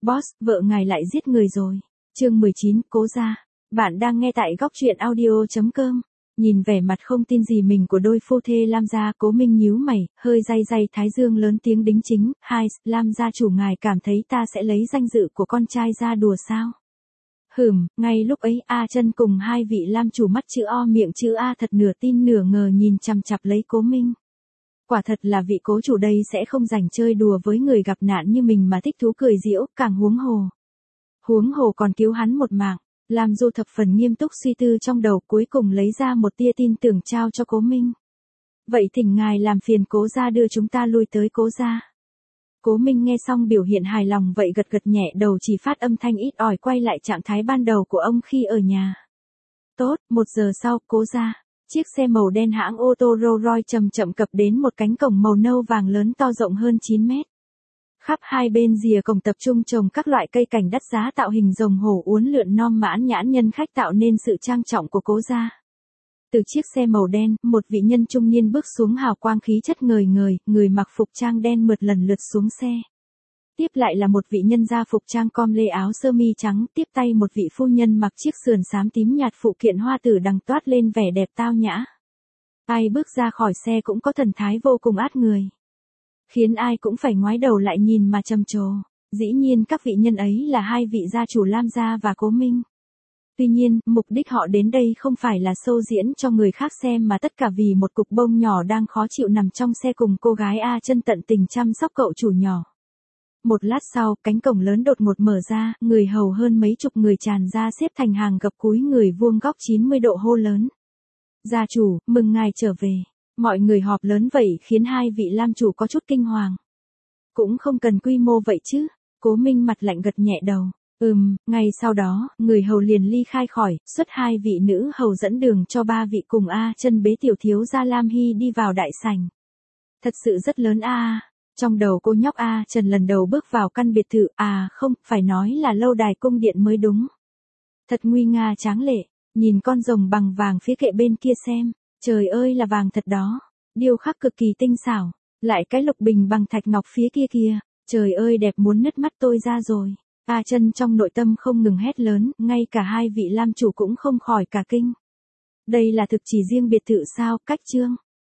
Boss, vợ ngài lại giết người rồi. Chương 19, Cố gia. Bạn đang nghe tại góc truyện audio.com. Nhìn vẻ mặt không tin gì mình của đôi phu thê Lam gia, Cố Minh nhíu mày, hơi day thái dương lớn tiếng đính chính. Hai, Lam gia chủ, ngài cảm thấy ta sẽ lấy danh dự của con trai ra đùa sao? Ngay lúc ấy A Chân cùng hai vị Lam chủ mắt chữ O miệng chữ A thật nửa tin nửa ngờ nhìn chằm chằm lấy Cố Minh. Quả thật là vị cố chủ đây sẽ không rảnh chơi đùa với người gặp nạn như mình mà thích thú cười giễu, càng huống hồ còn cứu hắn một mạng. Lam Du thập phần nghiêm túc suy tư trong đầu, cuối cùng lấy ra một tia tin tưởng trao cho Cố Minh. Vậy thỉnh ngài làm phiền Cố gia đưa chúng ta lui tới Cố gia. Cố Minh nghe xong biểu hiện hài lòng vậy gật gật nhẹ đầu, chỉ phát âm thanh ít ỏi quay lại trạng thái ban đầu của ông khi ở nhà. Tốt, 1 giờ sau, Cố gia. Chiếc xe màu đen hãng ô tô Rolls Royce chậm chậm cập đến một cánh cổng màu nâu vàng lớn to rộng hơn 9 mét. Khắp hai bên rìa cổng tập trung trồng các loại cây cảnh đắt giá tạo hình rồng hổ uốn lượn non mãn nhãn nhân khách, tạo nên sự trang trọng của Cố gia. Từ chiếc xe màu đen, một vị nhân trung niên bước xuống, hào quang khí chất ngời ngời, người mặc phục trang đen mượt lần lượt xuống xe. Tiếp lại là một vị nhân gia phục trang com lê áo sơ mi trắng, tiếp tay một vị phu nhân mặc chiếc sườn xám tím nhạt, phụ kiện hoa tử đằng toát lên vẻ đẹp tao nhã. Ai bước ra khỏi xe cũng có thần thái vô cùng át người, khiến ai cũng phải ngoái đầu lại nhìn mà trầm trồ. Dĩ nhiên các vị nhân ấy là hai vị gia chủ Lam gia và Cố Minh. Tuy nhiên, mục đích họ đến đây không phải là show diễn cho người khác xem, mà tất cả vì một cục bông nhỏ đang khó chịu nằm trong xe cùng cô gái A Chân tận tình chăm sóc cậu chủ nhỏ. Một lát sau, cánh cổng lớn đột ngột mở ra, người hầu hơn mấy chục người tràn ra xếp thành hàng gập cúi người vuông góc 90 độ hô lớn. Gia chủ, mừng ngài trở về. Mọi người họp lớn vậy khiến hai vị Lam chủ có chút kinh hoàng. Cũng không cần quy mô vậy chứ. Cố Minh mặt lạnh gật nhẹ đầu. Ngay sau đó, người hầu liền ly khai khỏi, xuất hai vị nữ hầu dẫn đường cho ba vị cùng A Chân bế tiểu thiếu gia Lam Hy đi vào đại sảnh. Thật sự rất lớn a. Trong đầu cô nhóc A Trần lần đầu bước vào căn biệt thự, không, phải nói là lâu đài cung điện mới đúng. Thật nguy nga tráng lệ, nhìn con rồng bằng vàng phía kệ bên kia xem, trời ơi là vàng thật đó, điêu khắc cực kỳ tinh xảo, lại cái lục bình bằng thạch ngọc phía kia kìa, trời ơi đẹp muốn nứt mắt tôi ra rồi. A Chân trong nội tâm không ngừng hét lớn, ngay cả hai vị Lam chủ cũng không khỏi cả kinh. Đây là thực chỉ riêng biệt thự sao? Cách chương.